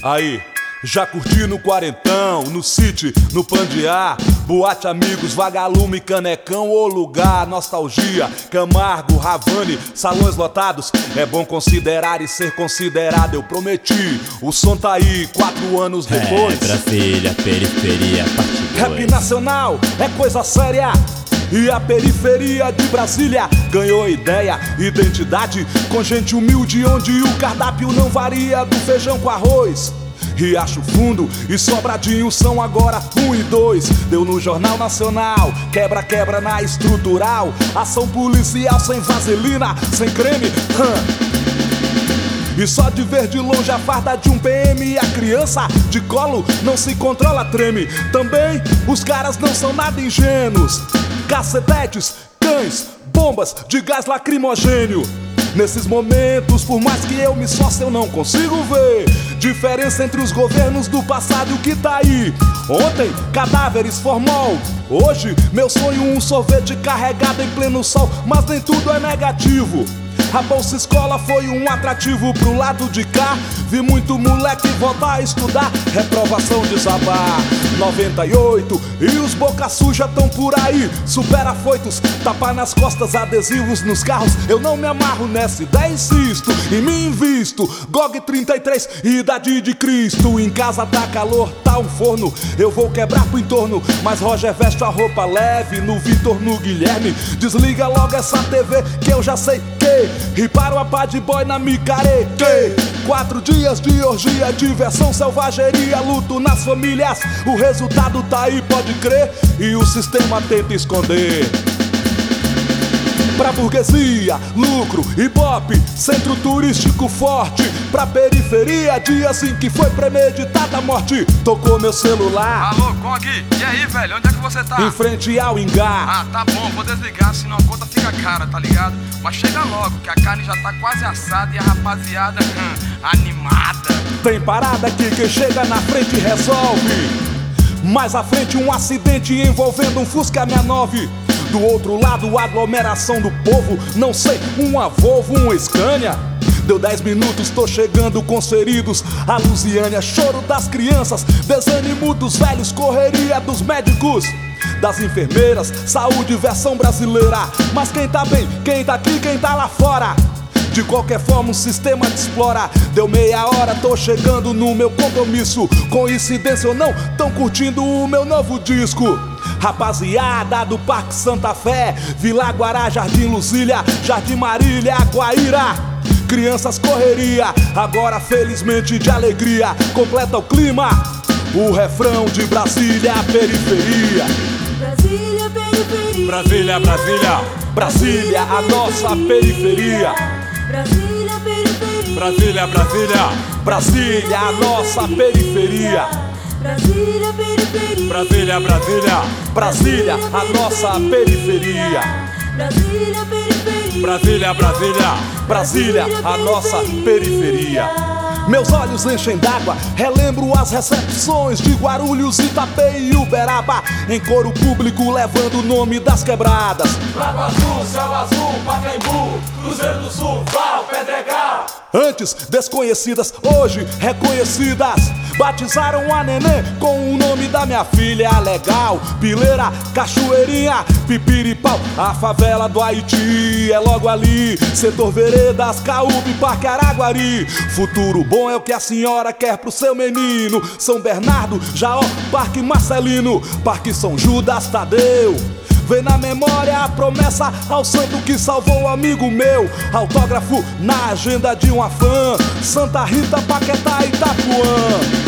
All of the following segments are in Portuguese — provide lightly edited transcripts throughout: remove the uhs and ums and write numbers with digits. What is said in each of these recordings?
Aí, já curti no quarentão, no city, no Pandiá, boate amigos, vagalume, canecão ou lugar, nostalgia, Camargo, Havane, salões lotados. É bom considerar e ser considerado, eu prometi. O som tá aí, 4 anos depois. Brasília, periferia, parte 2. Rap nacional é coisa séria. E a periferia de Brasília ganhou ideia, identidade, com gente humilde onde o cardápio não varia do feijão com arroz. Riacho Fundo e Sobradinho são agora 1 e 2. Deu no Jornal Nacional, quebra-quebra na estrutural. Ação policial sem vaselina, sem creme. E só de ver de longe a farda de um PM e a criança de colo não se controla, treme. Também os caras não são nada ingênuos. Cacetetes, cães, bombas de gás lacrimogênio. Nesses momentos, por mais que eu me esforce, eu não consigo ver diferença entre os governos do passado que tá aí. Ontem, cadáveres, formol. Hoje, meu sonho, um sorvete carregado em pleno sol. Mas nem tudo é negativo. A Bolsa Escola foi um atrativo pro lado de cá. Vi muito moleque voltar a estudar. Reprovação desabar 98. E os boca suja tão por aí, super afoitos, tapa nas costas, adesivos nos carros. Eu não me amarro nessa ideia, insisto, e me invisto. GOG 33, idade de Cristo. Em casa tá calor, tá um forno. Eu vou quebrar pro entorno, mas Roger veste a roupa leve. No Vitor, no Guilherme, desliga logo essa TV que eu já sei que riparo a pá de boy na micarete. 4 dias de orgia, diversão, selvageria, luto nas famílias. O resultado tá aí, pode crer, e o sistema tenta esconder. Pra burguesia, lucro, ibope, centro turístico forte. Pra periferia, dias em que foi premeditada a morte. Tocou meu celular. Alô, Gog, e aí, velho, onde é que você tá? Em frente ao Ingá. Ah, tá bom, vou desligar, senão a conta fica cara, tá ligado? Mas chega logo, que a carne já tá quase assada e a rapaziada animada. Tem parada aqui, quem chega na frente resolve. Mais à frente um acidente envolvendo um Fusca 69. Do outro lado aglomeração do povo, não sei, uma Volvo, um Scania. Deu 10 minutos, tô chegando com os feridos. A Lusiânia, choro das crianças, desânimo dos velhos, correria dos médicos, das enfermeiras, saúde versão brasileira. Mas quem tá bem, quem tá aqui, quem tá lá fora? De qualquer forma o sistema te explora. Deu meia hora, tô chegando no meu compromisso. Coincidência ou não, tão curtindo o meu novo disco. Rapaziada do Parque Santa Fé, Vila Guará, Jardim Luzília, Jardim Marília, Guaíra. Crianças correria, agora felizmente de alegria. Completa o clima, o refrão de Brasília, periferia. Brasília, periferia. Brasília, Brasília. Brasília, a nossa periferia. Brasília, periferia. Brasília, Brasília. Brasília, a nossa periferia. Brasília, periferia. Brasília, Brasília. Brasília, a nossa periferia. Brasília, periferia. Brasília, Brasília. Brasília, a nossa periferia. Meus olhos enchem d'água, relembro as recepções de Guarulhos, Itapeí e Uberaba. Em coro público levando o nome das quebradas. Lagoa Azul, Céu Azul, Pacaembu, Cruzeiro do Sul, Val, Pedregal. Antes desconhecidas, hoje reconhecidas. Batizaram a neném com o nome da minha filha. Legal, Pileira, Cachoeirinha, Pipiripau. A favela do Haiti é logo ali. Setor Veredas, Caúbe, Parque Araguari. Futuro bom é o que a senhora quer pro seu menino. São Bernardo, Jaó, Parque Marcelino, Parque São Judas Tadeu. Vem na memória a promessa ao santo que salvou um amigo meu. Autógrafo na agenda de uma fã. Santa Rita, Paquetá, Itapuã.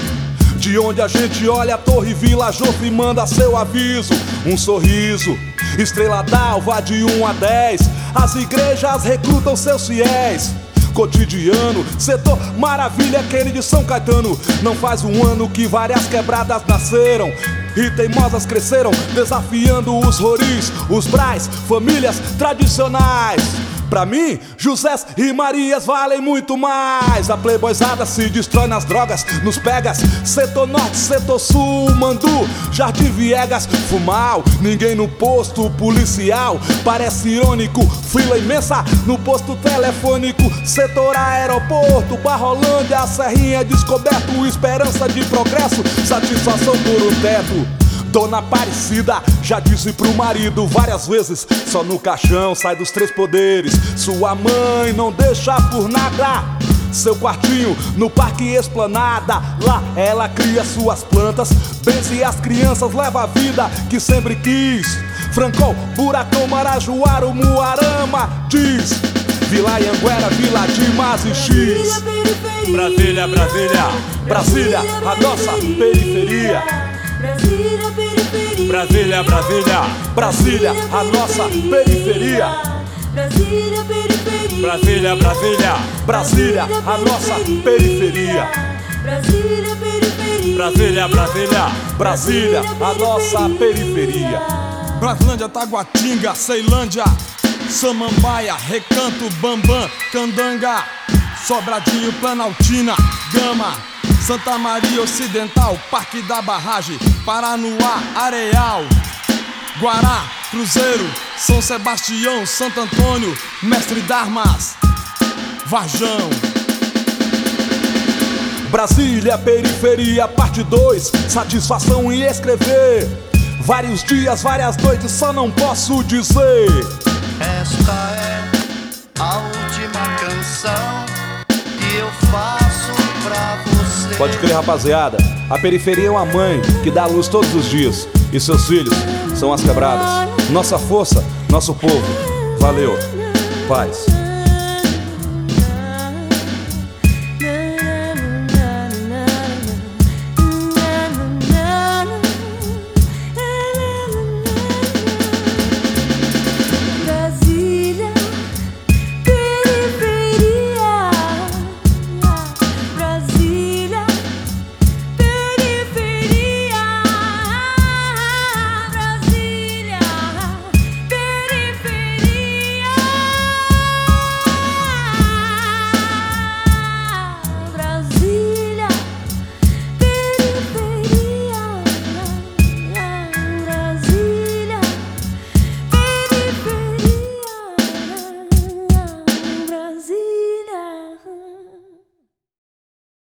De onde a gente olha a Torre Vila Joffre manda seu aviso. Um sorriso, Estrela d'Alva de 1 a 10. As igrejas recrutam seus fiéis. Cotidiano, setor Maravilha, Kennedy, São Caetano. Não faz um ano que várias quebradas nasceram e teimosas cresceram, desafiando os roris, os brais, famílias tradicionais. Pra mim, Josés e Marias valem muito mais. A playboyzada se destrói nas drogas, nos pegas. Setor norte, setor sul, Mandu, Jardim Viegas, Fumal. Ninguém no posto policial, parece irônico. Fila imensa no posto telefônico. Setor aeroporto, Barrolândia, Serrinha, descoberto. Esperança de progresso, satisfação por um teto. Dona Aparecida já disse pro marido várias vezes: só no caixão sai dos 3 poderes. Sua mãe não deixa por nada. Seu quartinho no Parque Esplanada, lá ela cria suas plantas. Benze as crianças, leva a vida que sempre quis. Francol, Buracão, Marajoara, Muarama, diz Vila Anhanguera, Vila Dimas e X. Brasília, Brasília. Brasília, a nossa periferia. Brasília, periferia. Brasília, Brasília. Brasília, a nossa periferia. Brasília, periferia. Brasília, Brasília. Brasília, a nossa periferia. Brasília, periferia. Brasília, Brasília. Brasília, a nossa periferia. Braslândia, Taguatinga, Ceilândia, Samambaia, Recanto, Bambam, Candanga, Sobradinho, Planaltina, Gama, Santa Maria Ocidental, Parque da Barragem, Paranoá, Areal, Guará, Cruzeiro, São Sebastião, Santo Antônio, Mestre Darmas, Varjão. Brasília, periferia, parte 2. Satisfação em escrever. Vários dias, várias noites, só não posso dizer. Esta é a última canção que eu faço pra você. Pode crer, rapaziada, a periferia é uma mãe que dá luz todos os dias. E seus filhos são as quebradas. Nossa força, nosso povo. Valeu, paz.